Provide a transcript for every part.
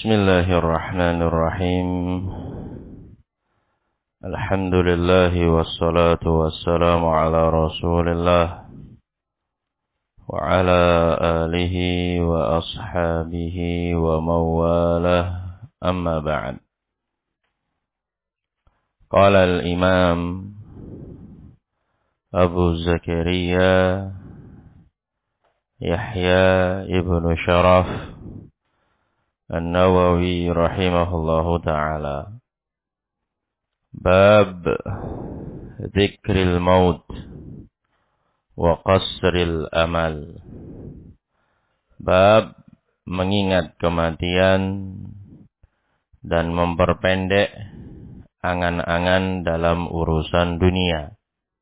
Bismillahirrahmanirrahim. Alhamdulillah wassalatu wassalamu ala Rasulillah wa ala alihi wa ashabihi wa mawalah, amma ba'd. Qala al-Imam Abu Zakaria Yahya ibn Sharaf An-Nawawi rahimahullahu ta'ala, bab dzikril maut wa qasril amal. Bab mengingat kematian dan memperpendek angan-angan dalam urusan dunia.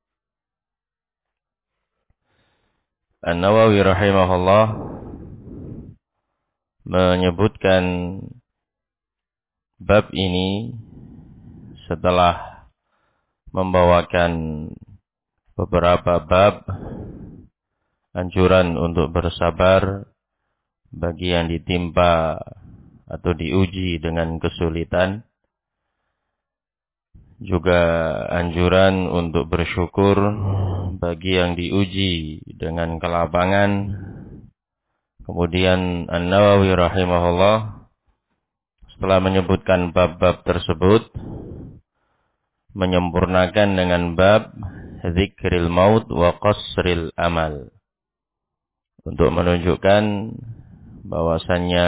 An-Nawawi rahimahullah menyebutkan bab ini setelah membawakan beberapa bab anjuran untuk bersabar bagi yang ditimpa atau diuji dengan kesulitan, juga anjuran untuk bersyukur bagi yang diuji dengan kelapangan. Kemudian An-Nawawi rahimahullah setelah menyebutkan bab-bab tersebut menyempurnakan dengan bab dzikril maut wa qasril amal, untuk menunjukkan bahwasannya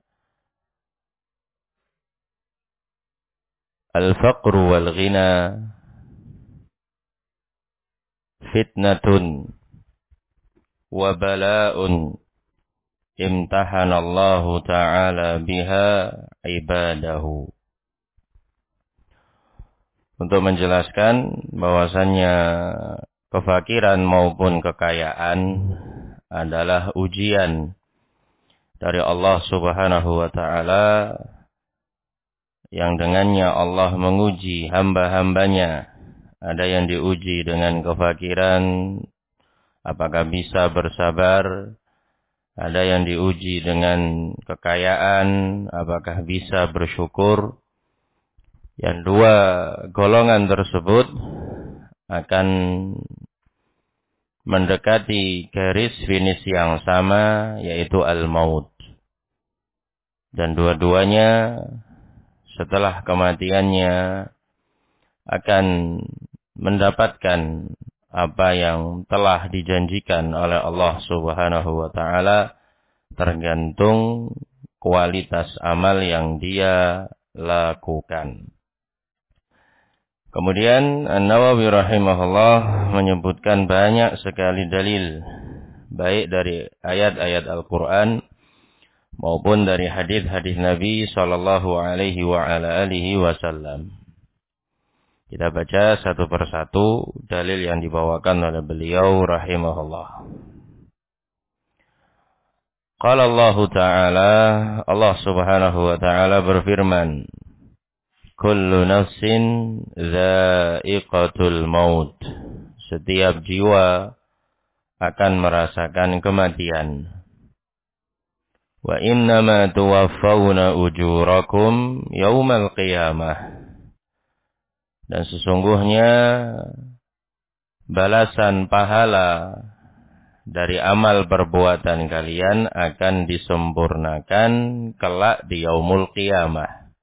al-faqru wal ghina fitnatun wa bala'un imtahanallahu ta'ala biha ibadahu. Untuk menjelaskan bahwasannya kefakiran maupun kekayaan adalah ujian dari Allah Subhanahu wa ta'ala, yang dengannya Allah menguji hamba-hambanya. Ada yang diuji dengan kefakiran, apakah bisa bersabar. Ada yang diuji dengan kekayaan, apakah bisa bersyukur. Yang dua golongan tersebut akan mendekati garis finish yang sama, yaitu al-maut. Dan dua-duanya setelah kematiannya akan mendapatkan apa yang telah dijanjikan oleh Allah Subhanahu wa ta'ala, tergantung kualitas amal yang dia lakukan. Kemudian An-Nawawi rahimahullah menyebutkan banyak sekali dalil, baik dari ayat-ayat Al-Quran maupun dari hadis-hadis Nabi sallallahu alaihi wa ala alihi wasallam. Kita baca satu persatu dalil yang dibawakan oleh beliau rahimahullah. Qala Allah Ta'ala, Allah Subhanahu wa ta'ala berfirman, kullu nafsin dha'iqatul maut. Setiap jiwa akan merasakan kematian. Wa innama tuwaffawna ujurakum yaumal qiyamah. Dan sesungguhnya balasan pahala dari amal perbuatan kalian akan disempurnakan kelak di yaumul qiyamah.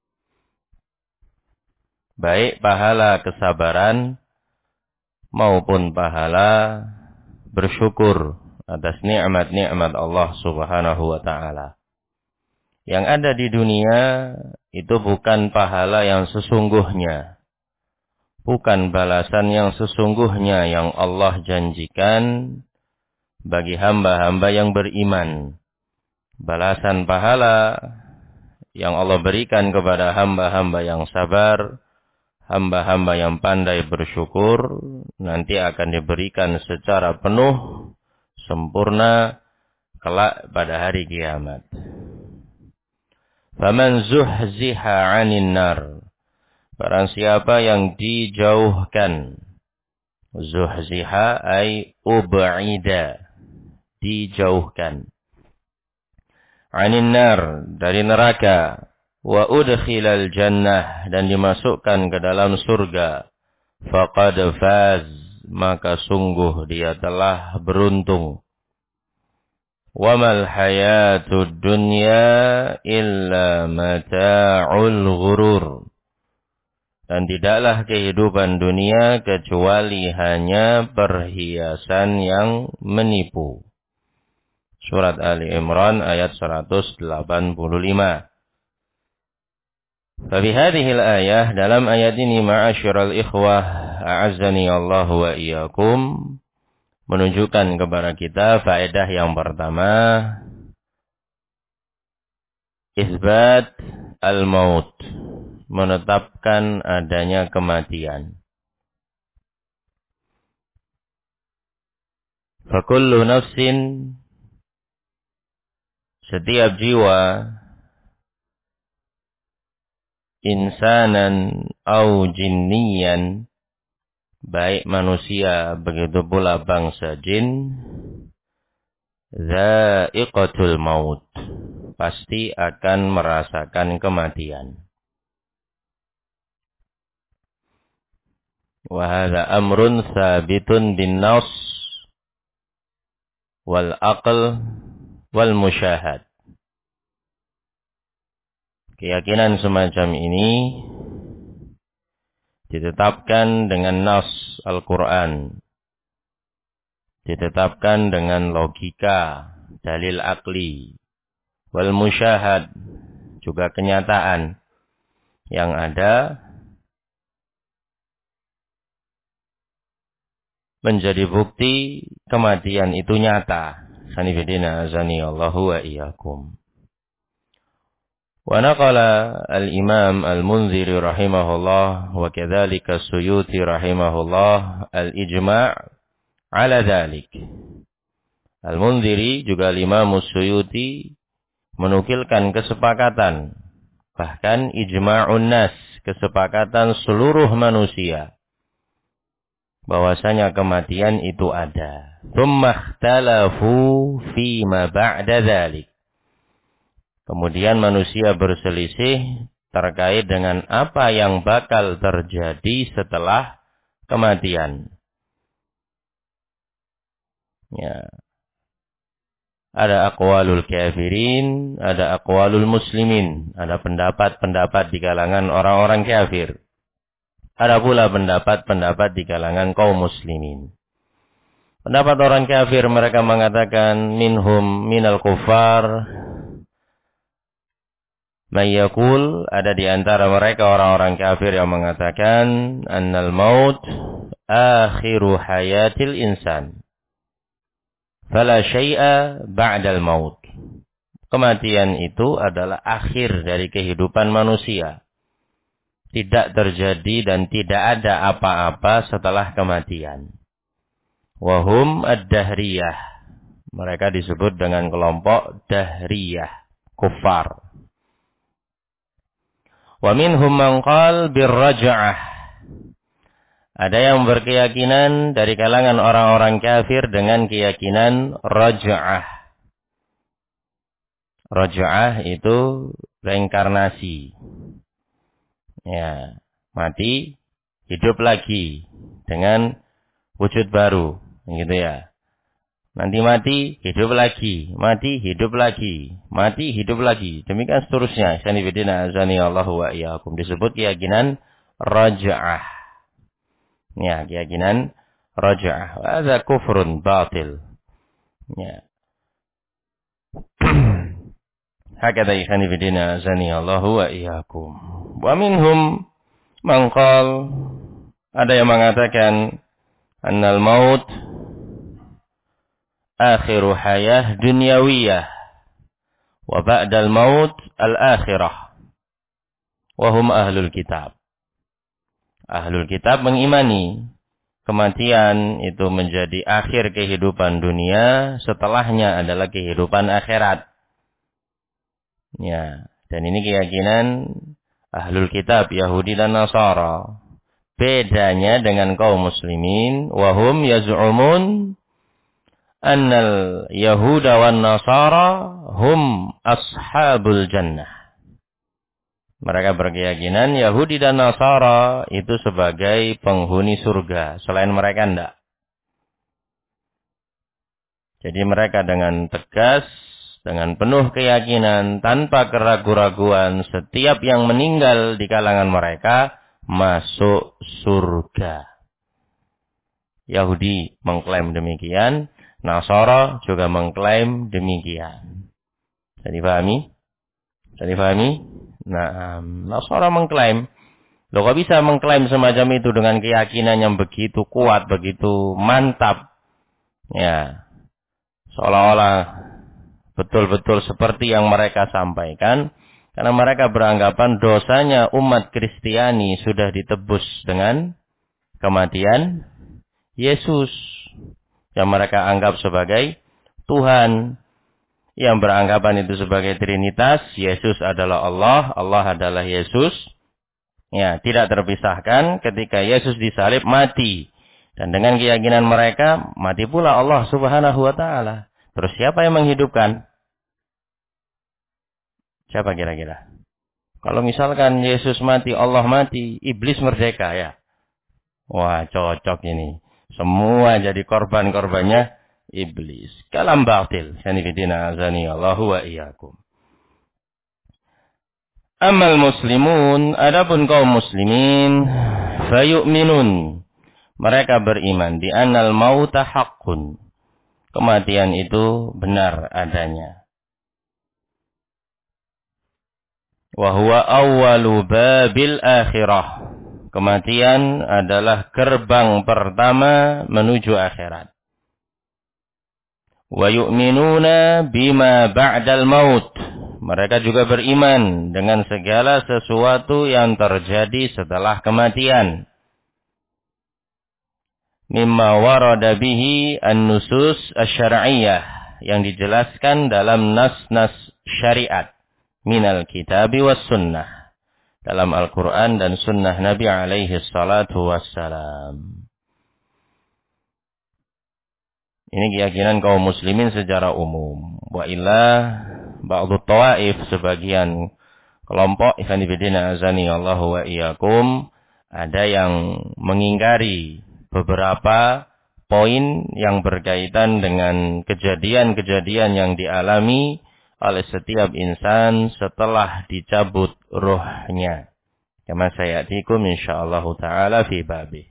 Baik pahala kesabaran maupun pahala bersyukur atas nikmat-nikmat Allah Subhanahu wa ta'ala. Yang ada di dunia itu bukan pahala yang sesungguhnya, bukan balasan yang sesungguhnya yang Allah janjikan bagi hamba-hamba yang beriman. Balasan pahala yang Allah berikan kepada hamba-hamba yang sabar, hamba-hamba yang pandai bersyukur, nanti akan diberikan secara penuh, sempurna, kelak pada hari kiamat. Faman zuhziha 'anil nar. Barang siapa yang dijauhkan, zuhziha ay ub'ida, dijauhkan, 'anil nar, dari neraka, wa udkhilal jannah, dan dimasukkan ke dalam surga, faqad faz, maka sungguh dia telah beruntung. Wa mal hayatud dunya illa mata'ul ghurur, dan tidaklah kehidupan dunia kecuali hanya perhiasan yang menipu. Surat Ali Imran ayat 185. Fabihadihil ayah, dalam ayat ini, ma'asyiral ikhwah, a'azzani Allah wa iyyakum, menunjukkan kepada kita faedah yang pertama, isbat al-maut, menetapkan adanya kematian. Fakullu nafsin, setiap jiwa, insanan au jinniyan, baik manusia begitu pula bangsa jin, dha'iqatul maut, pasti akan merasakan kematian. Wa hadza amrun tsabitun bin nas wal aql wal musyahad. Keyakinan semacam ini ditetapkan dengan nas Al-Quran, ditetapkan dengan logika, dalil akli, wal musyahad, juga kenyataan yang ada menjadi bukti kematian itu nyata. Sanifidina azani Allahu wa iyyakum. Wa naqala al-Imam al-Munziri rahimahullah wa kadzalika Suyuti rahimahullah al-ijma' ala dzalik. Al-Munziri juga Imam Suyuti menukilkan kesepakatan, bahkan ijma'un nas, kesepakatan seluruh manusia, bahwasanya kematian itu ada. Tsumma ikhtalafu fi ma ba'da dzalik. Kemudian manusia berselisih terkait dengan apa yang bakal terjadi setelah kematian. Ya. Ada aqwalul kafirin, ada aqwalul muslimin, ada pendapat-pendapat di kalangan orang-orang kafir. Ada pula pendapat-pendapat di kalangan kaum muslimin. Pendapat orang kafir, mereka mengatakan minhum minal kuffar mayyakul, ada di antara mereka orang-orang kafir yang mengatakan annal maut akhiru hayatil insan, fala syai'a ba'dal maut. Kematian itu adalah akhir dari kehidupan manusia. Tidak terjadi dan tidak ada apa-apa setelah kematian. Wahum ad-dahriyah. Mereka disebut dengan kelompok dahriyah, kufar. Wa minhum man qala birraj'ah. Ada yang berkeyakinan dari kalangan orang-orang kafir dengan keyakinan raj'ah. Raj'ah itu reinkarnasi. Ya, mati, hidup lagi dengan wujud baru, gitu ya. Nanti mati, hidup lagi, mati, hidup lagi, mati, hidup lagi. Demikian seterusnya. Sanibidina azani Allahu wa iyyakum. Disebut keyakinan raj'ah. Ya, keyakinan raj'ah. Hadza kufrun batil. Ya. Hakadha sanibidina azani Allahu wa iyyakum. Wa minhum man qala, ada yang mengatakan annal maut akhiru hayah dunyawiyah wa ba'dal maut al-akhirah wa hum ahlul kitab. Ahlul kitab mengimani kematian itu menjadi akhir kehidupan dunia, setelahnya adalah kehidupan akhirat. Ya, dan ini keyakinan ahlul kitab Yahudi dan Nasara. Bedanya dengan kaum muslimin, wa hum yaz'umun annal Yahuda wan Nasara hum ashabul jannah. Mereka berkeyakinan Yahudi dan Nasara itu sebagai penghuni surga. Selain mereka enggak. Jadi mereka dengan tegas, dengan penuh keyakinan, tanpa keraguan-raguan, setiap yang meninggal di kalangan mereka masuk surga. Yahudi mengklaim demikian, Nasara juga mengklaim demikian. Jadi dipahami? Nah, Nasara mengklaim. Loh, kok bisa mengklaim semacam itu dengan keyakinan yang begitu kuat, begitu mantap? Ya, seolah-olah betul-betul seperti yang mereka sampaikan. Karena mereka beranggapan dosanya umat Kristiani sudah ditebus dengan kematian Yesus. Yang mereka anggap sebagai Tuhan. Yang beranggapan itu sebagai Trinitas, Yesus adalah Allah, Allah adalah Yesus. Ya, tidak terpisahkan ketika Yesus disalib mati. Dan dengan keyakinan mereka, mati pula Allah Subhanahu wa Ta'ala. Terus siapa yang menghidupkan? Siapa kira-kira? Kalau misalkan Yesus mati, Allah mati, iblis merdeka ya. Wah, cocok ini. Semua jadi korban-korbannya iblis. Kalam batil. Sanifidina azani Allahu wa iyyakum. Amal muslimun, adapun kaum muslimin, fayu'minun. Mereka beriman di annal mauta haqqun. Kematian itu benar adanya. Wa huwa awwalu babil akhirah. Kematian adalah gerbang pertama menuju akhirat. Wa yu'minuna bima ba'dal maut. Mereka juga beriman dengan segala sesuatu yang terjadi setelah kematian. Mimma warada bihi an-nusus asy-syar'iyyah, yang dijelaskan dalam nas-nas syariat minal kitabi was sunnah. Dalam Al-Quran dan Sunnah Nabi alaihi salatu wassalam. Ini keyakinan kaum muslimin secara umum. Wa illa ba'du tawaif, sebagian kelompok, ikhwan fillah azani Allahu wa iyyakum, ada yang mengingkari beberapa poin yang berkaitan dengan kejadian-kejadian yang dialami oleh setiap insan setelah dicabut ruhnya. Kama sayatikum insyaallah ta'ala fi babi.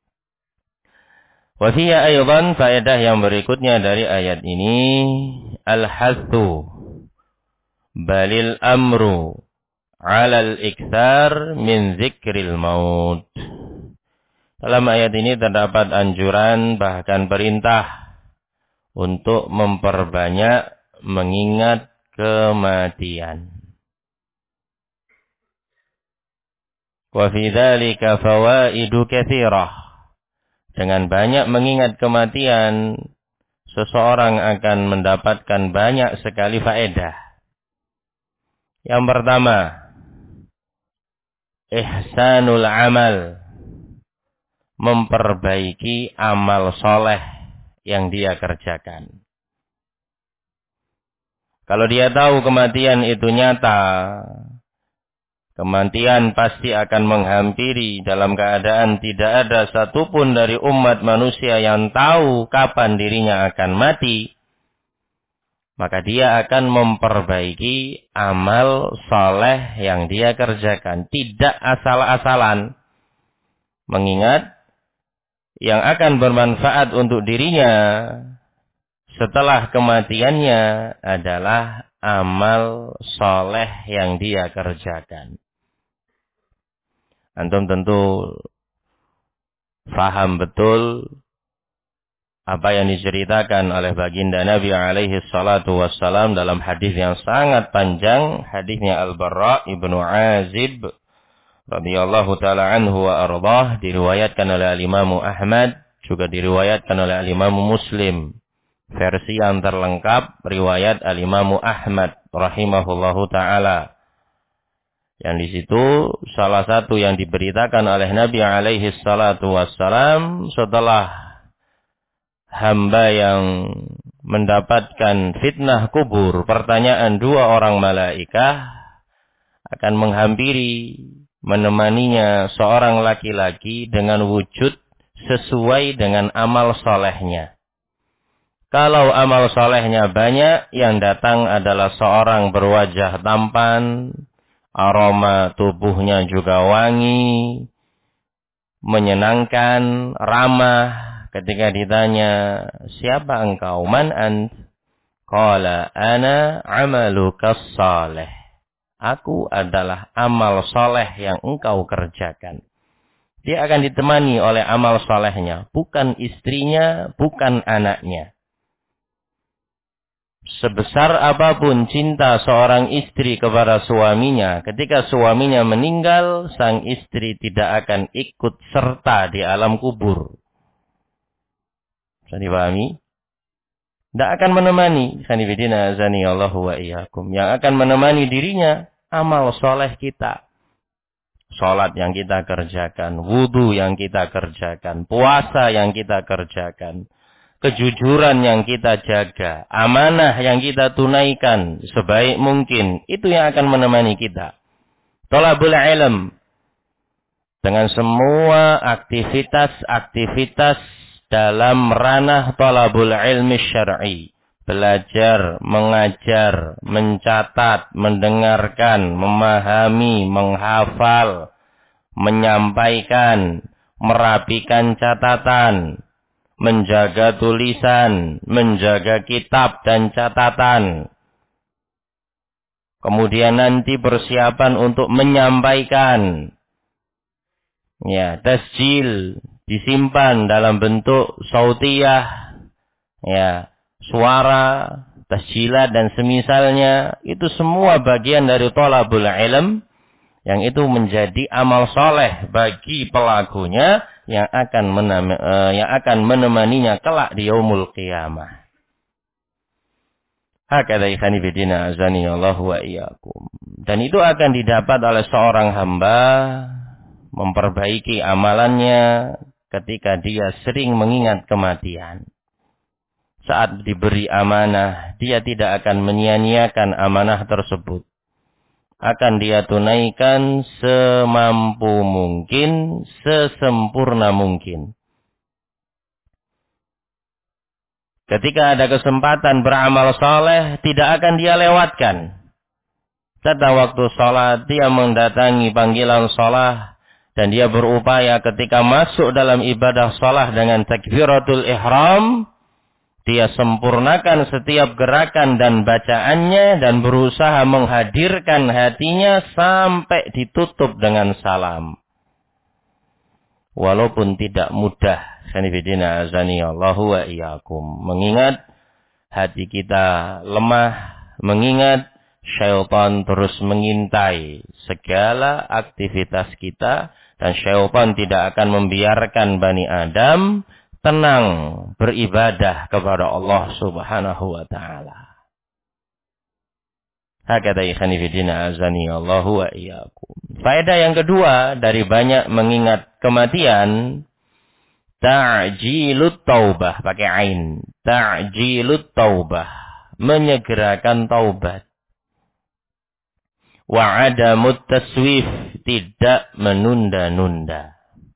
Wa fiya aydan, faedah yang berikutnya dari ayat ini, al-hathu balil amru 'alal iktsar min dzikril maut. Dalam ayat ini terdapat anjuran, bahkan perintah untuk memperbanyak mengingat kematian. Wa fi dzalika fawaidu katsirah. Dengan banyak mengingat kematian, seseorang akan mendapatkan banyak sekali faedah. Yang pertama, ihsanul amal, memperbaiki amal soleh yang dia kerjakan. Kalau dia tahu kematian itu nyata, kematian pasti akan menghampiri dalam keadaan tidak ada satupun dari umat manusia yang tahu kapan dirinya akan mati, maka dia akan memperbaiki amal soleh yang dia kerjakan. Tidak asal-asalan. Mengingat yang akan bermanfaat untuk dirinya setelah kematiannya adalah amal soleh yang dia kerjakan. Antum tentu faham betul apa yang diceritakan oleh baginda Nabi alaihi salatu wassalam dalam hadis yang sangat panjang, hadisnya Al-Barra ibnu Azib radhiyallahu taala anhu wa ardhah, diriwayatkan oleh Imam Ahmad, juga diriwayatkan oleh Imam Muslim. Versi yang terlengkap riwayat Al-Imam Ahmad rahimahullahu taala. Yang di situ salah satu yang diberitakan oleh Nabi alaihi salatu wassalam setelah hamba yang mendapatkan fitnah kubur, pertanyaan dua orang malaikah, akan menghampiri, menemaninya seorang laki-laki dengan wujud sesuai dengan amal solehnya. Kalau amal solehnya banyak, yang datang adalah seorang berwajah tampan, aroma tubuhnya juga wangi, menyenangkan, ramah. Ketika ditanya, siapa engkau? Man ant? Qala ana amalukas saleh. Aku adalah amal soleh yang engkau kerjakan. Dia akan ditemani oleh amal solehnya, bukan istrinya, bukan anaknya. Sebesar apapun cinta seorang istri kepada suaminya, ketika suaminya meninggal, sang istri tidak akan ikut serta di alam kubur. Bisa dipahami? Tidak akan menemani. Sanibidina azani Allahu wa iyyakum. Yang akan menemani dirinya, amal soleh kita. Salat yang kita kerjakan, wudu yang kita kerjakan, puasa yang kita kerjakan, kejujuran yang kita jaga, amanah yang kita tunaikan sebaik mungkin, itu yang akan menemani kita. Thalabul ilm, dengan semua aktivitas-aktivitas dalam ranah thalabul ilmi syar'i, belajar, mengajar, mencatat, mendengarkan, memahami, menghafal, menyampaikan, merapikan catatan, menjaga tulisan, menjaga kitab dan catatan. Kemudian nanti persiapan untuk menyampaikan. Ya, tasjil, disimpan dalam bentuk sautiyah, ya, suara, tasjilat dan semisalnya, itu semua bagian dari thalabul ilm yang itu menjadi amal soleh bagi pelakunya yang akan menemaninya kelak di yaumul qiyamah. Hakadha ikhani bidina azani Allah wa iyyakum. Dan itu akan didapat oleh seorang hamba memperbaiki amalannya ketika dia sering mengingat kematian. Saat diberi amanah, dia tidak akan menyia-nyiakan amanah tersebut. Akan dia tunaikan semampu mungkin, sesempurna mungkin. Ketika ada kesempatan beramal saleh, tidak akan dia lewatkan. Pada waktu salat, dia mendatangi panggilan salat, dan dia berupaya ketika masuk dalam ibadah salat dengan takbiratul ihram, dia sempurnakan setiap gerakan dan bacaannya dan berusaha menghadirkan hatinya sampai ditutup dengan salam. Walaupun tidak mudah, sanibidina azani Allahu wa iyyakum, mengingat hati kita lemah, mengingat syaitan terus mengintai segala aktivitas kita, dan syaitan tidak akan membiarkan Bani Adam tenang beribadah kepada Allah Subhanahu wa ta'ala. Hakadha ikhani fidina azani Allahu wa iyyakum. Faedah yang kedua dari banyak mengingat kematian, ta'jilut taubah, pakai ain. Ta'jilut taubah, menyegerakan taubat. Wa adamut taswif, tidak menunda-nunda.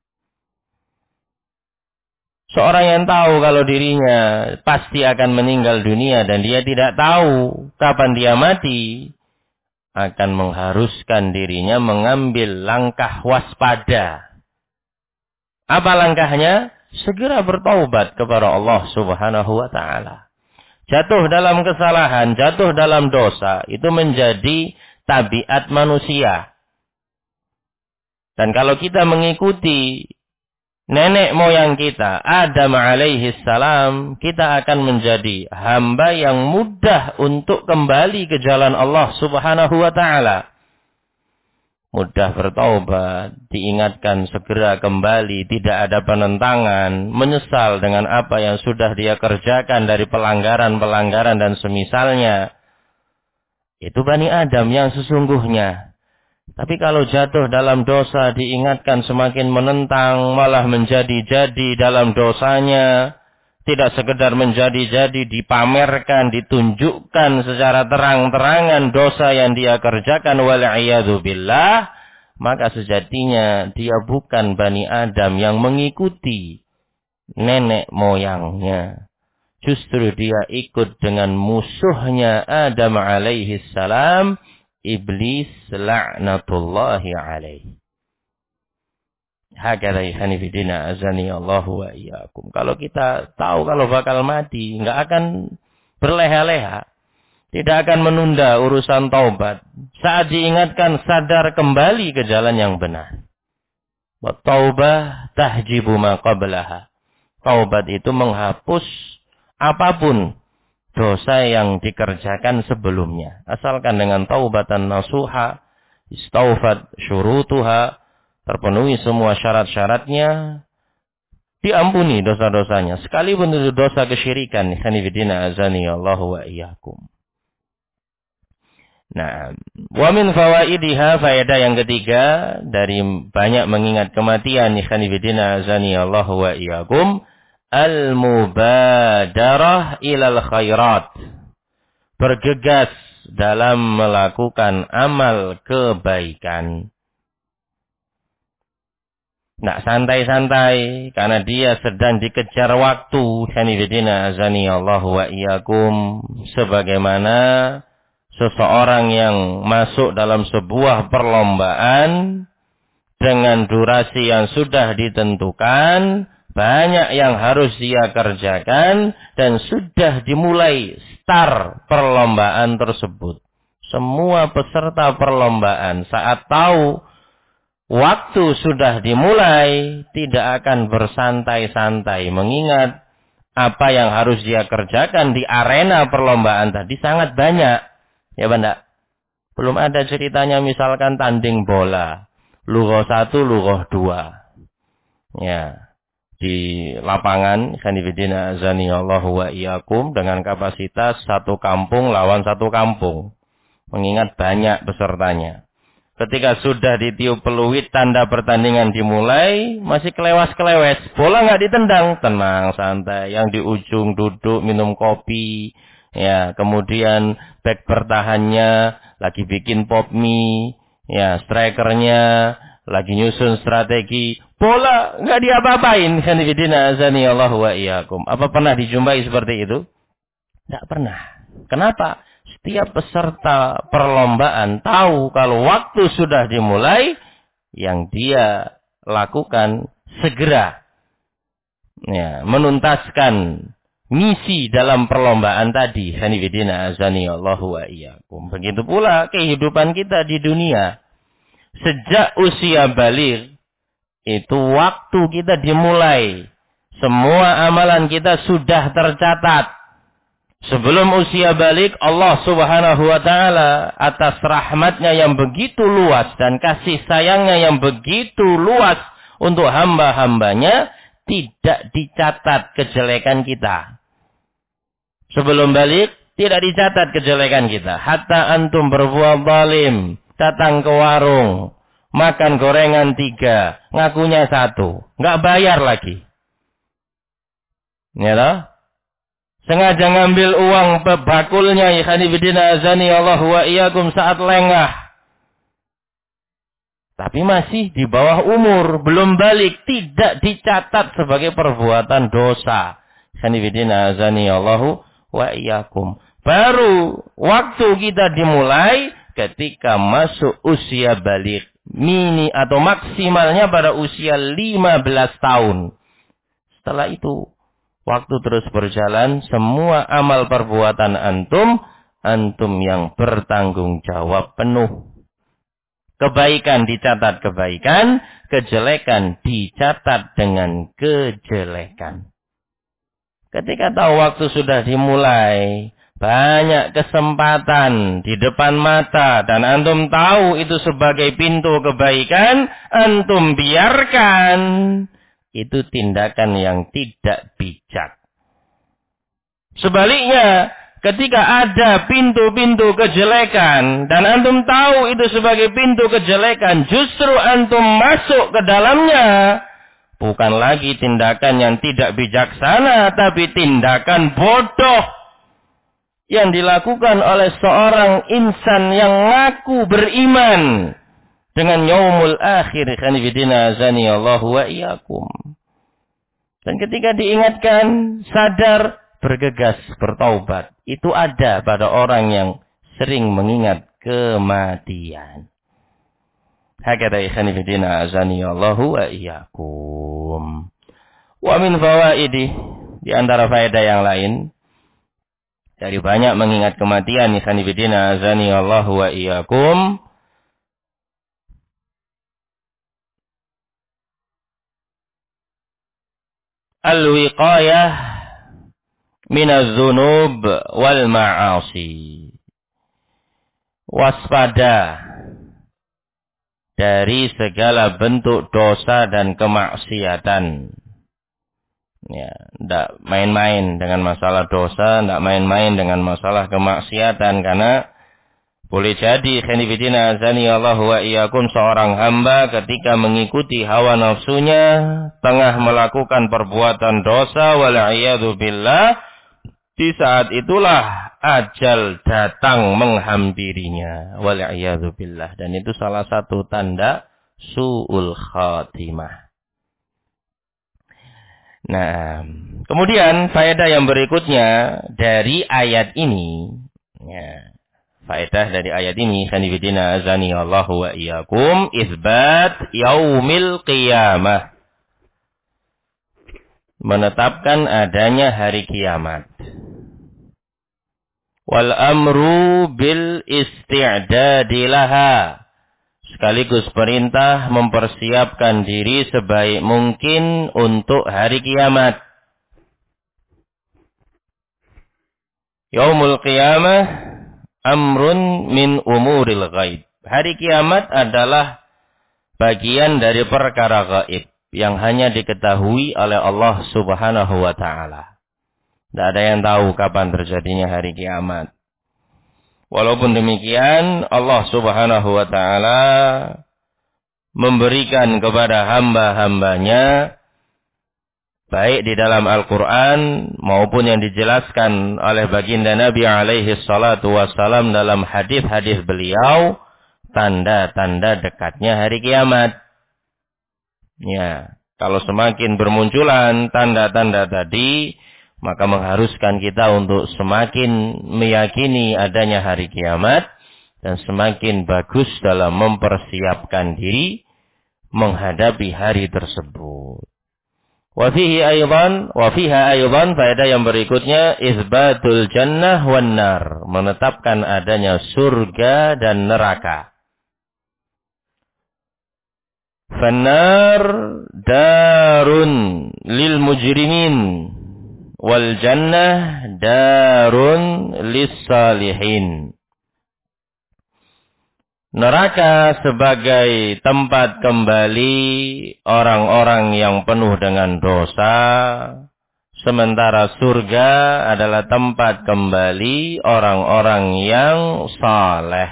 Seorang yang tahu kalau dirinya pasti akan meninggal dunia dan dia tidak tahu kapan dia mati, akan mengharuskan dirinya mengambil langkah waspada. Apa langkahnya? Segera bertaubat kepada Allah Subhanahu wa ta'ala. Jatuh dalam kesalahan, jatuh dalam dosa, itu menjadi tabiat manusia. Dan kalau kita mengikuti nenek moyang kita, Adam alaihi salam, kita akan menjadi hamba yang mudah untuk kembali ke jalan Allah Subhanahu wa ta'ala. Mudah bertaubat, diingatkan segera kembali, tidak ada penentangan, menyesal dengan apa yang sudah dia kerjakan dari pelanggaran-pelanggaran dan semisalnya. Itu Bani Adam yang sesungguhnya. Tapi kalau jatuh dalam dosa, diingatkan semakin menentang, malah menjadi-jadi dalam dosanya, Tidak sekedar menjadi-jadi, dipamerkan, ditunjukkan secara terang-terangan dosa yang dia kerjakan, wal'iyadu billah, maka sejatinya dia bukan Bani Adam yang mengikuti nenek moyangnya. Justru dia ikut dengan musuhnya Adam alaihi salam, iblis la'natullahi alaihi. Hakadha ikhwani fillah azani Allahu wa iyyakum. Kalau kita tahu kalau bakal mati, enggak akan berleha-leha. Tidak akan menunda urusan taubat. Saat diingatkan, sadar kembali ke jalan yang benar. Wa taubah tahjibu ma qablaha. Taubat itu menghapus apapun dosa yang dikerjakan sebelumnya. Asalkan dengan taubatan nasuha, istaufat syurutuha, terpenuhi semua syarat-syaratnya, diampuni dosa-dosanya. Sekalipun itu dosa kesyirikan. Khanifidina azani Allahu wa iyyakum. Nah, wa min fawaidiha, faedah yang ketiga dari banyak mengingat kematian. Khanifidina azani Allahu wa iyyakum. Al-mubadarah ilal khairat. Bergegas dalam melakukan amal kebaikan. Nah, santai-santai karena dia sedang dikejar waktu. Khanifidina azani Allahu wa iyyakum. Sebagaimana seseorang yang masuk dalam sebuah perlombaan dengan durasi yang sudah ditentukan, banyak yang harus dia kerjakan dan sudah dimulai start perlombaan tersebut. Semua peserta perlombaan saat tahu waktu sudah dimulai, tidak akan bersantai-santai, mengingat apa yang harus dia kerjakan di arena perlombaan tadi sangat banyak. Ya benda, belum ada ceritanya misalkan tanding bola, lughah 1, lughah 2. Ya, di lapangan, khanifidina azani Allahu wa iyyakum, dengan kapasitas satu kampung lawan satu kampung. Mengingat banyak pesertanya. Ketika sudah ditiup peluit, tanda pertandingan dimulai, masih kelewes-kelewes. Bola nggak ditendang, tenang, santai. Yang di ujung duduk minum kopi. Ya, kemudian back bertahannya lagi bikin pop mie. Ya, strikernya lagi nyusun strategi. Bola nggak diapa-apain. Khanifidina azani Allahu wa iyyakum. Apa pernah dijumpai seperti itu? Nggak pernah. Kenapa? Setiap peserta perlombaan tahu kalau waktu sudah dimulai, yang dia lakukan segera ya, menuntaskan misi dalam perlombaan tadi. Khanifidina azani Allahu wa iyyakum. Begitu pula kehidupan kita di dunia. Sejak usia baligh, itu waktu kita dimulai. Semua amalan kita sudah tercatat. Sebelum usia balik, Allah subhanahu wa ta'ala atas rahmatnya yang begitu luas dan kasih sayangnya yang begitu luas untuk hamba-hambanya, tidak dicatat kejelekan kita. Sebelum balik, tidak dicatat kejelekan kita. Hatta antum berbuat zalim, datang ke warung, makan gorengan 3, ngakunya 1, nggak bayar lagi. Ya toh? Sengaja ngambil uang bakulnya, ikhwanifidina azani Allahu wa iyyakum, saat lengah. Tapi masih di bawah umur, belum balik, tidak dicatat sebagai perbuatan dosa. Ikhwanifidina azani Allahu wa iyyakum. Baru waktu kita dimulai ketika masuk usia balik. Mini atau maksimalnya pada usia 15 tahun. Setelah itu, waktu terus berjalan, semua amal perbuatan antum yang bertanggung jawab penuh. Kebaikan dicatat kebaikan, kejelekan dicatat dengan kejelekan. Ketika tahu waktu sudah dimulai, banyak kesempatan di depan mata, dan antum tahu itu sebagai pintu kebaikan, antum biarkan. Itu tindakan yang tidak bijak. Sebaliknya, ketika ada pintu-pintu kejelekan, dan antum tahu itu sebagai pintu kejelekan, justru antum masuk ke dalamnya, Bukan lagi tindakan yang tidak bijaksana, tapi tindakan bodoh yang dilakukan oleh seorang insan yang ngaku beriman dengan yaumul akhir. Khanifidina azani Allah wa iyyakum. Dan ketika diingatkan, sadar, bergegas, bertaubat. Itu ada pada orang yang sering mengingat kematian. Hakata khanifidina azani Allah wa iyyakum. Wa min fawaidi, di antara faedah yang lain, dari banyak mengingat kematian, khanifidina azani Allah wa iyyakum, al-wiqayah minaz-dzunub wal ma'asi. Waspada dari segala bentuk dosa dan kemaksiatan. Ya, tidak main-main dengan masalah dosa, tidak main-main dengan masalah kemaksiatan, karena boleh jadi khanifidina azani Allah wa iyyakum, seorang hamba ketika mengikuti hawa nafsunya tengah melakukan perbuatan dosa, wal'iyadu billah, di saat itulah ajal datang menghampirinya, wal'iyadu billah, dan itu salah satu tanda su'ul khatimah. Nah, kemudian faedah yang berikutnya dari ayat ini, ya, faedah dari ayat ini, khanifidina azani Allah wa iyyakum, isbat yaumil qiyamah, menetapkan adanya hari kiamat. Wal amru bil isti'dadi laha, sekaligus perintah mempersiapkan diri sebaik mungkin untuk hari kiamat. Yaumul qiyamah amrun min umuril ghaib. Hari kiamat adalah bagian dari perkara gaib yang hanya diketahui oleh Allah Subhanahu wa ta'ala. Tidak ada yang tahu kapan terjadinya hari kiamat. Walaupun demikian, Allah Subhanahu wa ta'ala memberikan kepada hamba-hambanya, baik di dalam Al-Quran maupun yang dijelaskan oleh baginda Nabi alaihi salatu wassalam dalam hadis-hadis beliau, tanda-tanda dekatnya hari kiamat. Ya, kalau semakin bermunculan tanda-tanda tadi, maka mengharuskan kita untuk semakin meyakini adanya hari kiamat dan semakin bagus dalam mempersiapkan diri menghadapi hari tersebut. Wa fiha aydan, faedah yang berikutnya, isbatul jannah wan nar, menetapkan adanya surga dan neraka. Fannar darun lil mujrimin wal jannah darun lis salihin. Neraka sebagai tempat kembali orang-orang yang penuh dengan dosa, sementara surga adalah tempat kembali orang-orang yang saleh.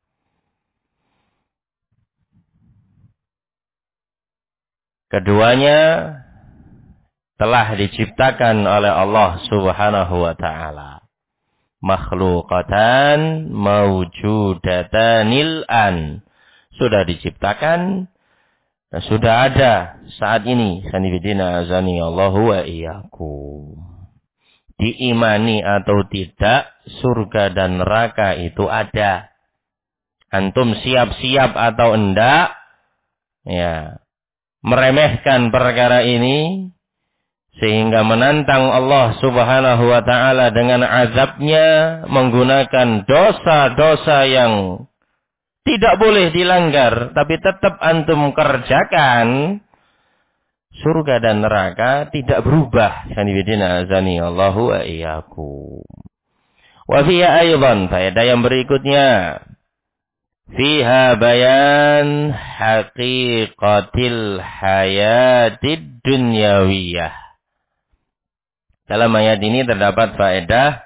Keduanya telah diciptakan oleh Allah Subhanahu wa ta'ala. Makhluqatan mawjudatanil an. Sudah diciptakan dan sudah ada saat ini. Sanibidina azani Allahu wa iyyakum. Diimani atau tidak, surga dan neraka itu ada. Antum siap-siap atau enggak, ya, meremehkan perkara ini sehingga menantang Allah Subhanahu wa ta'ala dengan azabnya menggunakan dosa-dosa yang tidak boleh dilanggar, tapi tetap antum kerjakan, surga dan neraka tidak berubah. Sanibidina azani Allahu wa iyyakum. Wa fiha aydan, faedah yang berikutnya, fiha bayan haqiqatil hayatid dunyawiyah. Dalam ayat ini terdapat faedah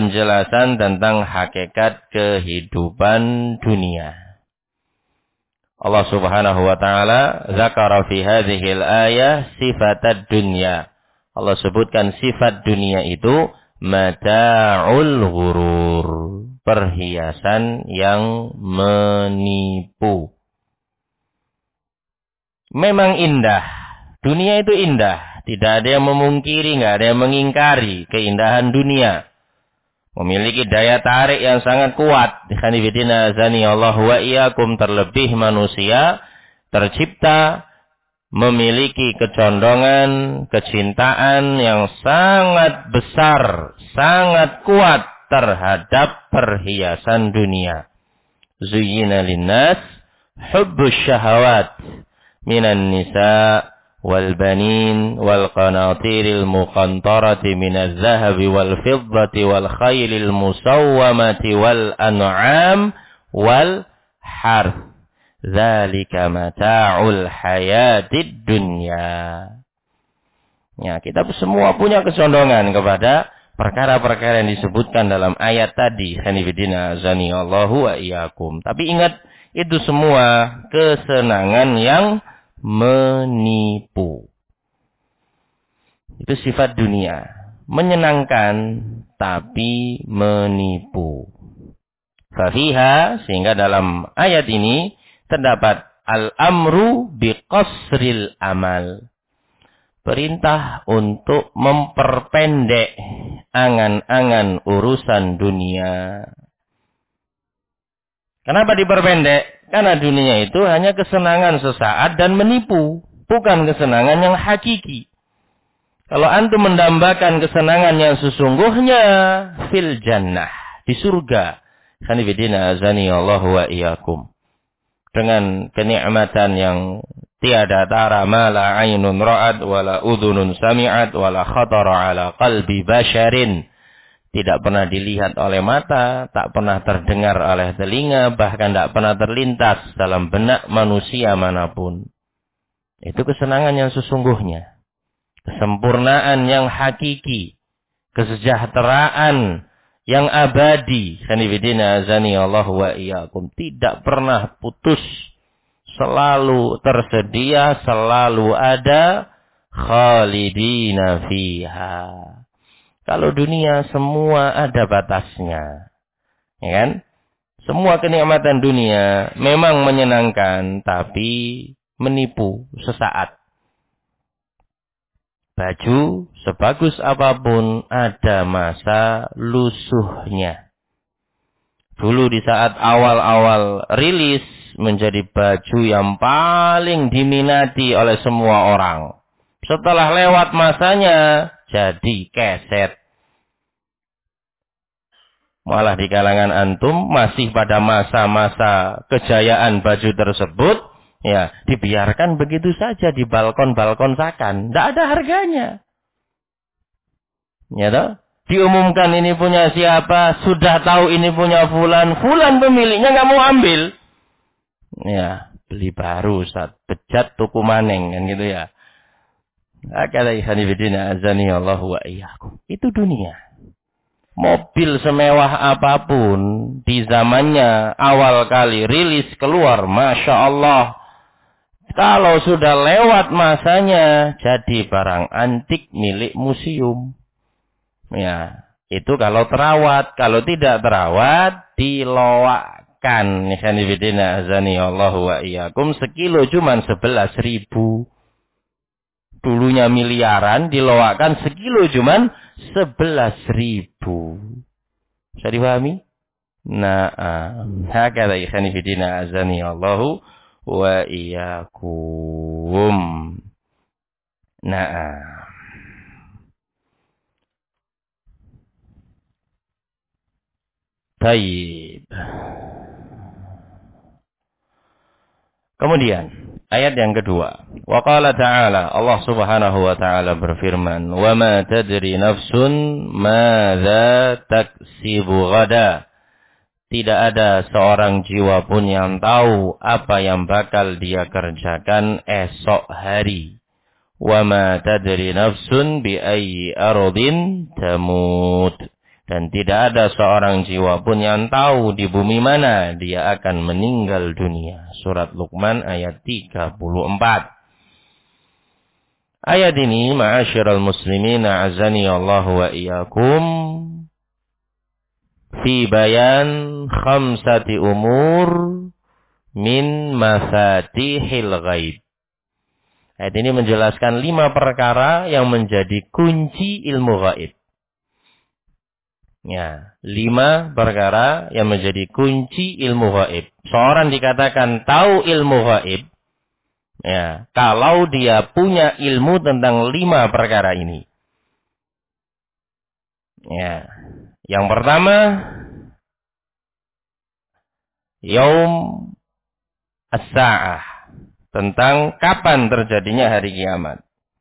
penjelasan tentang hakikat kehidupan dunia. Allah Subhanahu wa taala zakara fi hadhihi al-ayah sifatad dunya. Allah sebutkan sifat dunia itu mata'ul ghurur, perhiasan yang menipu. Memang indah. Dunia itu indah. Tidak ada yang memungkiri, nggak ada yang mengingkari keindahan dunia. Memiliki daya tarik yang sangat kuat. Khanifidina azani Allah wa iyyakum, terlebih manusia tercipta memiliki kecondongan, kecintaan yang sangat besar, sangat kuat terhadap perhiasan dunia. Zuyyina linnas hubbus syahawat minan nisa wal banin wal qanatiril muqantarati minaz zahabi wal fiddati wal khaylil musawwamati wal an'am wal harth. Dzalika mata'ul hayatid dunya. Ya, kita semua punya kesondongan kepada perkara-perkara yang disebutkan dalam ayat tadi. Khanifidina azani Allahu wa iyyakum. Tapi ingat, itu semua kesenangan yang menipu. Itu sifat dunia. Menyenangkan tapi menipu. Fafiha, sehingga dalam ayat ini terdapat al-amru biqasril amal. Perintah untuk memperpendek angan-angan urusan dunia. Kenapa diperpendek? Karena dunia itu hanya kesenangan sesaat dan menipu. Bukan kesenangan yang hakiki. Kalau antum mendambakan kesenangan yang sesungguhnya, fil jannah, di surga. Khanifidina azani Allah wa iyyakum. Dengan kenikmatan yang tiada tara, ma la ainun ra'at wala udhunun sami'at wala khatara ala qalbi basharin. Tidak pernah dilihat oleh mata, tak pernah terdengar oleh telinga, bahkan tak pernah terlintas dalam benak manusia manapun. Itu kesenangan yang sesungguhnya, kesempurnaan yang hakiki, kesejahteraan yang abadi. Khanifidina azani Allah wa iyyakum. Tidak pernah putus. Selalu tersedia, selalu ada. Khalidina fiha. Kalau dunia semua ada batasnya. Ya kan? Semua kenikmatan dunia memang menyenangkan, tapi menipu sesaat. Baju sebagus apapun ada masa lusuhnya. Dulu di saat awal-awal rilis menjadi baju yang paling diminati oleh semua orang. Setelah lewat masanya jadi keset. Malah di kalangan antum masih pada masa-masa kejayaan baju tersebut, ya, dibiarkan begitu saja di balkon-balkon sakan. Tidak ada harganya. Ya toh? Diumumkan ini punya siapa, sudah tahu ini punya fulan. Fulan pemiliknya nggak mau ambil. Ya, beli baru saat bejat tuku maneng, kan gitu ya. Akala ihanibidina azani Allah wa iyyakum. Itu dunia. Mobil semewah apapun di zamannya awal kali rilis keluar, Masya Allah. Kalau sudah lewat masanya, jadi barang antik milik museum. Ya, itu kalau terawat. Kalau tidak terawat, diloakkan. Nihanibidina azani Allah wa iyyakum. Sekilo cuman 11.000. Dulunya miliaran, diloakkan sekilo cuman 11.000. Bisa dipahami? Hakadha ikhwanifidina azani Allahu wa iyyakum. Baik. Kemudian ayat yang kedua. Wa qala ta'ala, Allah Subhanahu wa ta'ala berfirman, "Wa ma tadri nafsun madza taksibu ghada." Tidak ada seorang jiwa pun yang tahu apa yang bakal dia kerjakan esok hari. Wa ma tadri nafsun bi ayyi ardin tamut. Dan tidak ada seorang jiwa pun yang tahu di bumi mana dia akan meninggal dunia. Surat Luqman ayat 34. Ayat ini, ma'asyiral muslimin, a'azani Allah wa iyyakum, fi bayan khamsati umur min mafatihil ghaib. Ayat ini menjelaskan 5 perkara yang menjadi kunci ilmu gaib. Ya, 5 perkara yang menjadi kunci ilmu gaib. Seorang dikatakan tahu ilmu gaib, ya, kalau dia punya ilmu tentang 5 perkara ini. Ya, yang pertama, yaum as-sa'ah, tentang kapan terjadinya hari kiamat.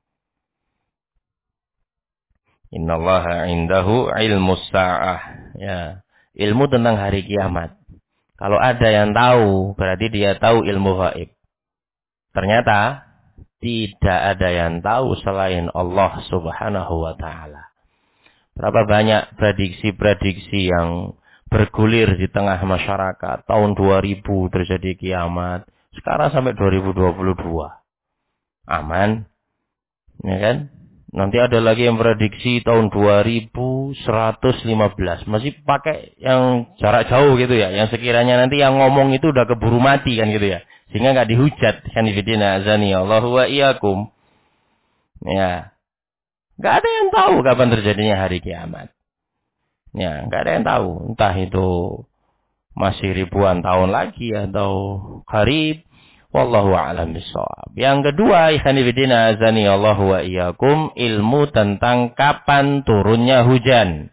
Innallaha indahu ilmus sa'ah. Ya, ilmu tentang hari kiamat. Kalau ada yang tahu, berarti dia tahu ilmu gaib. Ternyata tidak ada yang tahu selain Allah Subhanahu wa taala. Berapa banyak prediksi-prediksi yang bergulir di tengah masyarakat. Tahun 2000 terjadi kiamat. Sekarang sampai 2022. Aman. Ya kan? Nanti ada lagi yang prediksi tahun 2115. Masih pakai yang jarak jauh gitu ya. Yang sekiranya nanti yang ngomong itu udah keburu mati kan gitu ya. Sehingga nggak dihujat. Kanifidina azani Allahu wa iyyakum. Ya. Nggak ada yang tahu kapan terjadinya hari kiamat. Ya, nggak ada yang tahu. Entah itu masih ribuan tahun lagi atau qarib. Wallahu a'lam bishawab. Yang kedua, ikhwan fillah azani Allah wa iyyakum, ilmu tentang kapan turunnya hujan.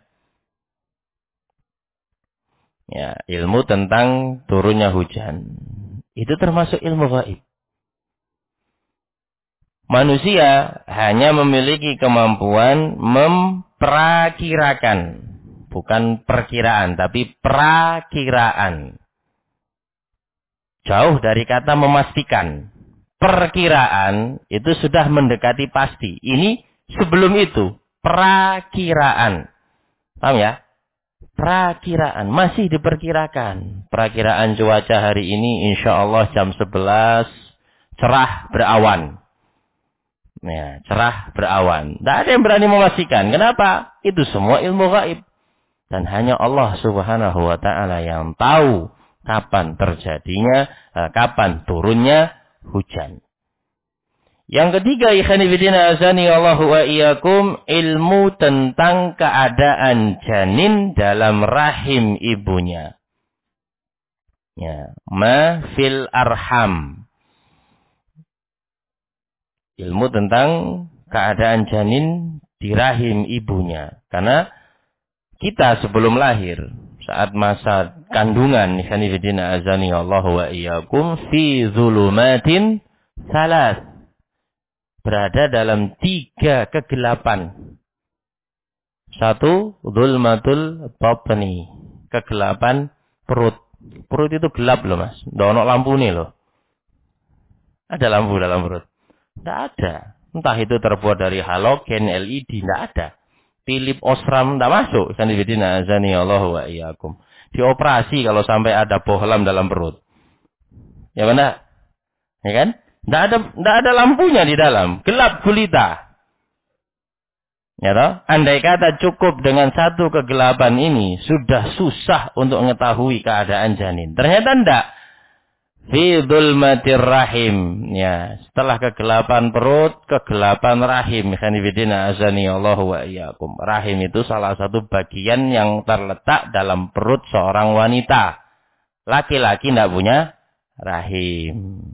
Ya, ilmu tentang turunnya hujan. Itu termasuk ilmu gaib. Manusia hanya memiliki kemampuan memperakirakan, bukan perkiraan, tapi perakiraan. Jauh dari kata memastikan. Perkiraan itu sudah mendekati pasti. Ini sebelum itu. Perakiraan. Paham ya? Perakiraan. Masih diperkirakan. Perakiraan cuaca hari ini insya Allah jam 11 cerah berawan. Ya, cerah berawan. Tidak ada yang berani memastikan. Kenapa? Itu semua ilmu gaib. Dan hanya Allah Subhanahu wa ta'ala yang tahu kapan terjadinya, kapan turunnya hujan. Yang ketiga, ikhwani fillah azani Allahu wa iyyakum, ilmu tentang keadaan janin dalam rahim ibunya. Ya, ma fil arham. Ilmu tentang keadaan janin di rahim ibunya. Karena kita sebelum lahir, saat masa kandungan, ikhwani fillah azani Allahu wa iyyakum, fi zulumatin salas, berada dalam 3 kegelapan. 1, zulmatul batni, kegelapan perut. Perut itu gelap loh mas, nggak ada lampu nih loh. Ada lampu dalam perut? Tidak ada. Entah itu terbuat dari halogen, LED, tidak ada. Philip Osram tidak masuk. Ikhwan fillah azani Allahu wa iyyakum. Dioperasi kalau sampai ada bohlam dalam perut. Ya benar? Ya kan? Tidak ada lampunya di dalam. Gelap gulita. Ya toh? Andai kata cukup dengan 1 kegelapan ini, sudah susah untuk mengetahui keadaan janin. Ternyata tidak. Fi dzulmatir rahim. Ya, setelah kegelapan perut, kegelapan rahim. Khanifidina azani Allahu wa iyyakum. Rahim itu salah satu bagian yang terletak dalam perut seorang wanita. Laki-laki tidak punya rahim.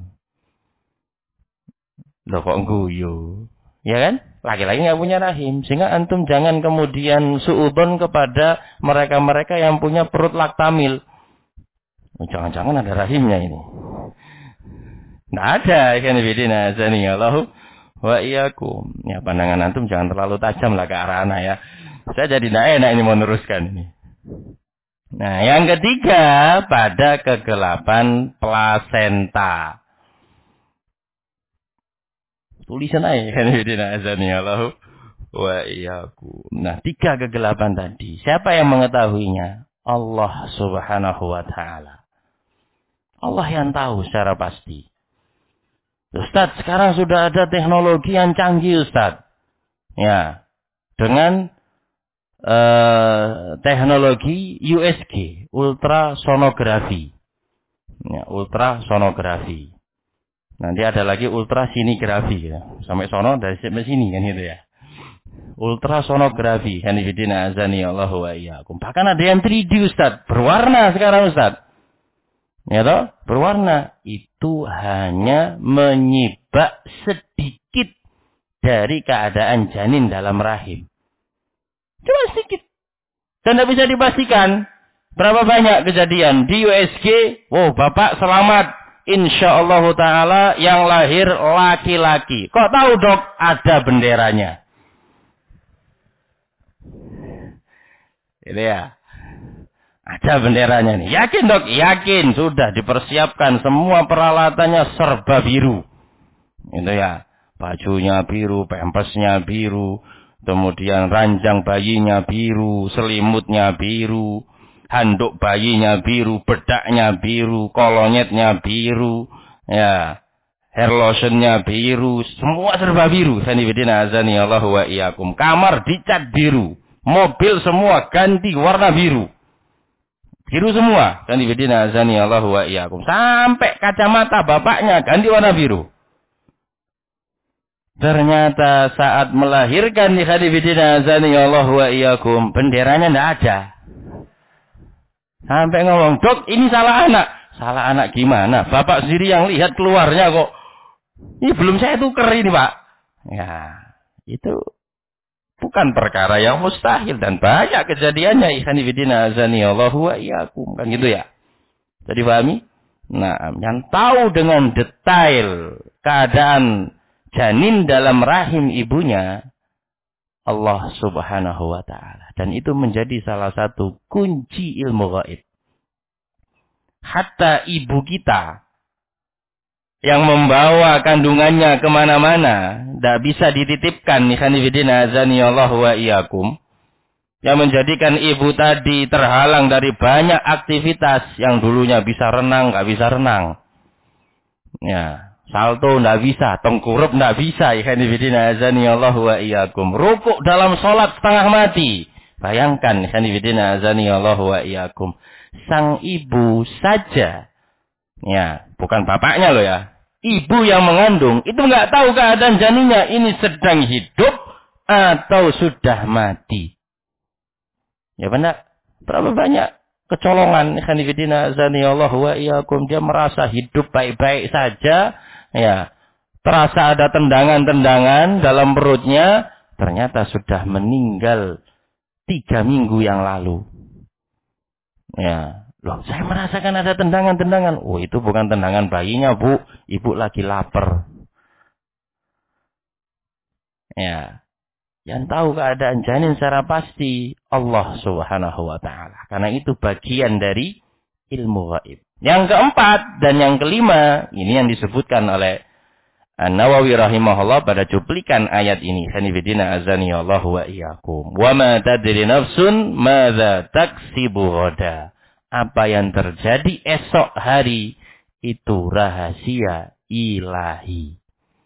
Loh kok guyu? Ya kan? Laki-laki tidak punya rahim. Sehingga antum jangan kemudian suudzon kepada mereka-mereka yang punya perut laktamil. Jangan-jangan ada rahimnya ini. Tidak ada. Ikhwan fillah azani Allahu wa iyyakum. Ya, pandangan antum jangan terlalu tajam lah ke arah anak ya. Saya jadi tidak enak ini meneruskan ini. Nah, yang ketiga, pada kegelapan plasenta. Tulisan aja. Ikhwan fillah azani Allahu wa iyyakum. Nah, 3 kegelapan tadi. Siapa yang mengetahuinya? Allah Subhanahu wa taala. Allah yang tahu secara pasti. Ustaz, sekarang sudah ada teknologi yang canggih, Ustaz. Ya, dengan teknologi USG, ultrasonografi. Ya, ultrasonografi. Nanti ada lagi ultrasinigrafi. Ya. Sampai sono dari sini kan gitu ya. Ultrasonografi. Hanifidina azani Allahu wa iyyakum. Bahkan ada yang 3D, Ustaz. Berwarna sekarang, Ustaz. Ya toh? Berwarna. Itu hanya menyibak sedikit dari keadaan janin dalam rahim. Cuma sedikit. Dan tidak bisa dipastikan berapa banyak kejadian di USG. Oh, Bapak selamat. Insyaallah ta'ala yang lahir laki-laki. Kok tahu, Dok? Ada benderanya. Itu ya. Ada benderanya nih. Yakin, Dok? Yakin. Sudah dipersiapkan. Semua peralatannya serba biru. Itu ya. Bajunya biru, pampasnya biru. Kemudian ranjang bayinya biru, selimutnya biru, handuk bayinya biru, bedaknya biru, kolonyetnya biru, ya, hair lotionnya biru, semua serba biru. Sanibidina azani Allahu wa iyyakum. Kamar dicat biru, mobil semua ganti warna biru, biru semua. Sanibidina azani Allahu wa iyyakum. Sampai kacamata bapaknya ganti warna biru. Ternyata saat melahirkan di hadifidina azani Allah wa iyyakum, benderanya tidak ada. Sampai ngomong, Dok, ini salah anak. Salah anak gimana? Bapak sendiri yang lihat keluarnya kok. Ini belum saya tuker ini, Pak. Ya, itu bukan perkara yang mustahil. Dan banyak kejadiannya. Hadifidina azani Allah wa iyyakum. Kan gitu ya. Jadi pahami? Nah, yang tahu dengan detail keadaan janin dalam rahim ibunya Allah Subhanahu wa ta'ala. Dan itu menjadi salah satu kunci ilmu gaib. Hatta ibu kita yang membawa kandungannya kemana-mana tidak bisa dititipkan. Nihanifidina azani Allah wa iyyakum. Yang menjadikan ibu tadi terhalang dari banyak aktivitas. Yang dulunya bisa renang, gak bisa renang. Ya. Salto tidak bisa, tengkurup tidak bisa. Ikhwanifidina azani Allah wa iyyakum. Rukuk dalam sholat setengah mati. Bayangkan, ikhwanifidina azani Allah wa iyyakum. Sang ibu saja, ya, bukan bapaknya loh ya. Ibu yang mengandung, itu nggak tahu keadaan janinnya. Ini sedang hidup atau sudah mati. Ya benar. Berapa banyak kecolongan, ikhwanifidina azani Allah wa iyyakum. Dia merasa hidup baik-baik saja. Ya, terasa ada tendangan-tendangan dalam perutnya, ternyata sudah meninggal 3 minggu yang lalu. Ya, loh, saya merasakan ada tendangan-tendangan. Oh, itu bukan tendangan bayinya, Bu. Ibu lagi lapar. Ya, yang tahu keadaan janin secara pasti Allah Subhanahu wa ta'ala. Karena itu bagian dari ilmu gaib. Yang keempat dan yang kelima, ini yang disebutkan oleh An-Nawawi rahimahullah pada cuplikan ayat ini. Hanifidina azani Allah wa iyyakum. Wa ma tadri nafsun madza taksibu ghadan. Apa yang terjadi esok hari itu rahasia ilahi.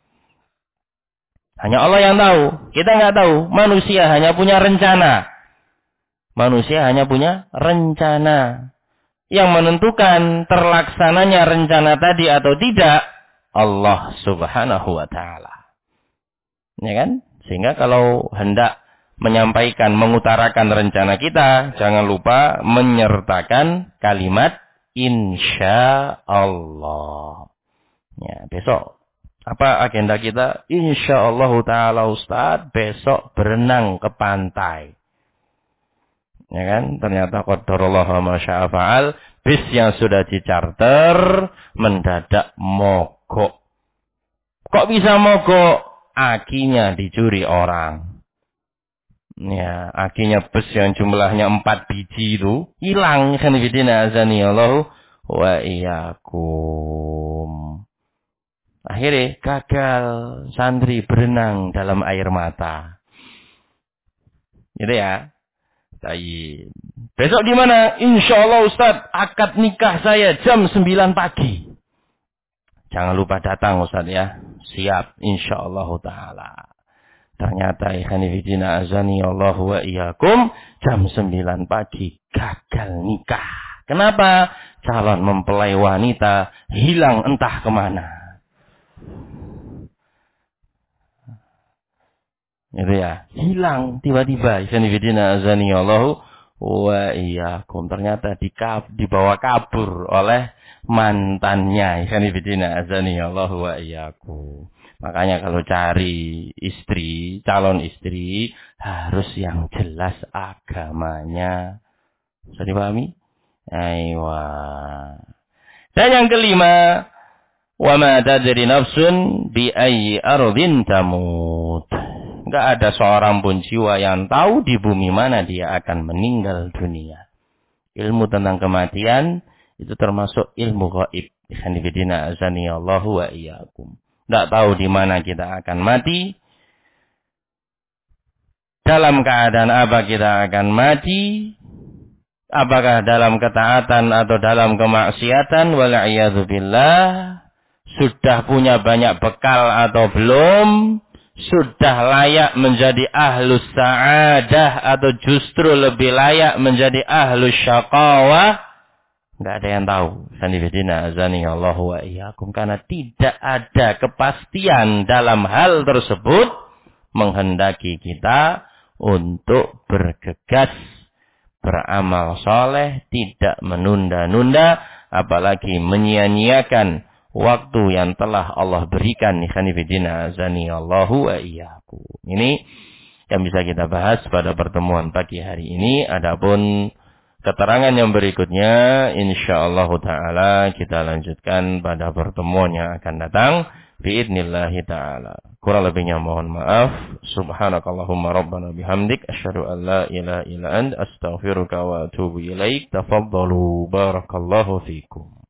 Hanya Allah yang tahu. Kita nggak tahu. Manusia hanya punya rencana. Manusia hanya punya rencana. Yang menentukan terlaksananya rencana tadi atau tidak, Allah Subhanahu wa ta'ala. Ya kan? Sehingga kalau hendak menyampaikan, mengutarakan rencana kita, jangan lupa menyertakan kalimat insya Allah. Ya, besok apa agenda kita? Insya Allah ta'ala Ustaz, besok berenang ke pantai. Ya kan? Ternyata qadarullah ma syaa fa'al, bis yang sudah dicarter mendadak mogok. Kok bisa mogok? Akinya dicuri orang. Ya, akinya bus yang jumlahnya 4 biji itu hilang. Khanifidina azani Allah wa iyyakum. Akhirnya gagal santri berenang dalam air mata. Gitu ya. Baik. Besok di mana? Insyaallah Ustaz, akad nikah saya jam 9 pagi. Jangan lupa datang Ustaz ya. Siap insyaallah taala. Ternyata ikhwan fillah azani Allah wa iyyakum jam 9 pagi gagal nikah. Kenapa? Calon mempelai wanita hilang entah kemana. Itu ya, hilang tiba-tiba. Ikhwan fillah azani Allah wa iyyakum. Ternyata dibawa kabur oleh mantannya. Ikhwan fillah azani Allah wa iyyakum. Makanya kalau cari istri, calon istri, harus yang jelas agamanya. Bisa dipahami? Aywa. Dan yang kelima, wa ma tadri nafsun bi ayyi ardhin tamut. Enggak ada seorang pun jiwa yang tahu di bumi mana dia akan meninggal dunia. Ilmu tentang kematian itu termasuk ilmu gaib. Ikhwanifidina azani Allahu wa iyyakum. Tidak tahu di mana kita akan mati. Dalam keadaan apa kita akan mati. Apakah dalam ketaatan atau dalam kemaksiatan. Wal'iyadzubillah. Sudah punya banyak bekal atau belum. Sudah layak menjadi ahlus sa'adah. Atau justru lebih layak menjadi ahlus syaqawah. Enggak ada yang tahu. Sanifidina azani Allahu wa iyyakum. Karena tidak ada kepastian dalam hal tersebut. Menghendaki kita untuk bergegas. Beramal soleh. Tidak menunda-nunda. Apalagi menyia-nyiakan waktu yang telah Allah berikan. Sanifidina azani Allahu wa iyyakum. Ini yang bisa kita bahas pada pertemuan pagi hari ini. Adapun keterangan yang berikutnya insyaallah taala kita lanjutkan pada pertemuan yang akan datang biidznillah taala. Kurang lebihnya mohon maaf. Subhanakallahumma rabbana bihamdik asyhadu an la ilaha illa anta astaghfiruka wa atubu ilaik. Tafaddalu barakallahu fikum.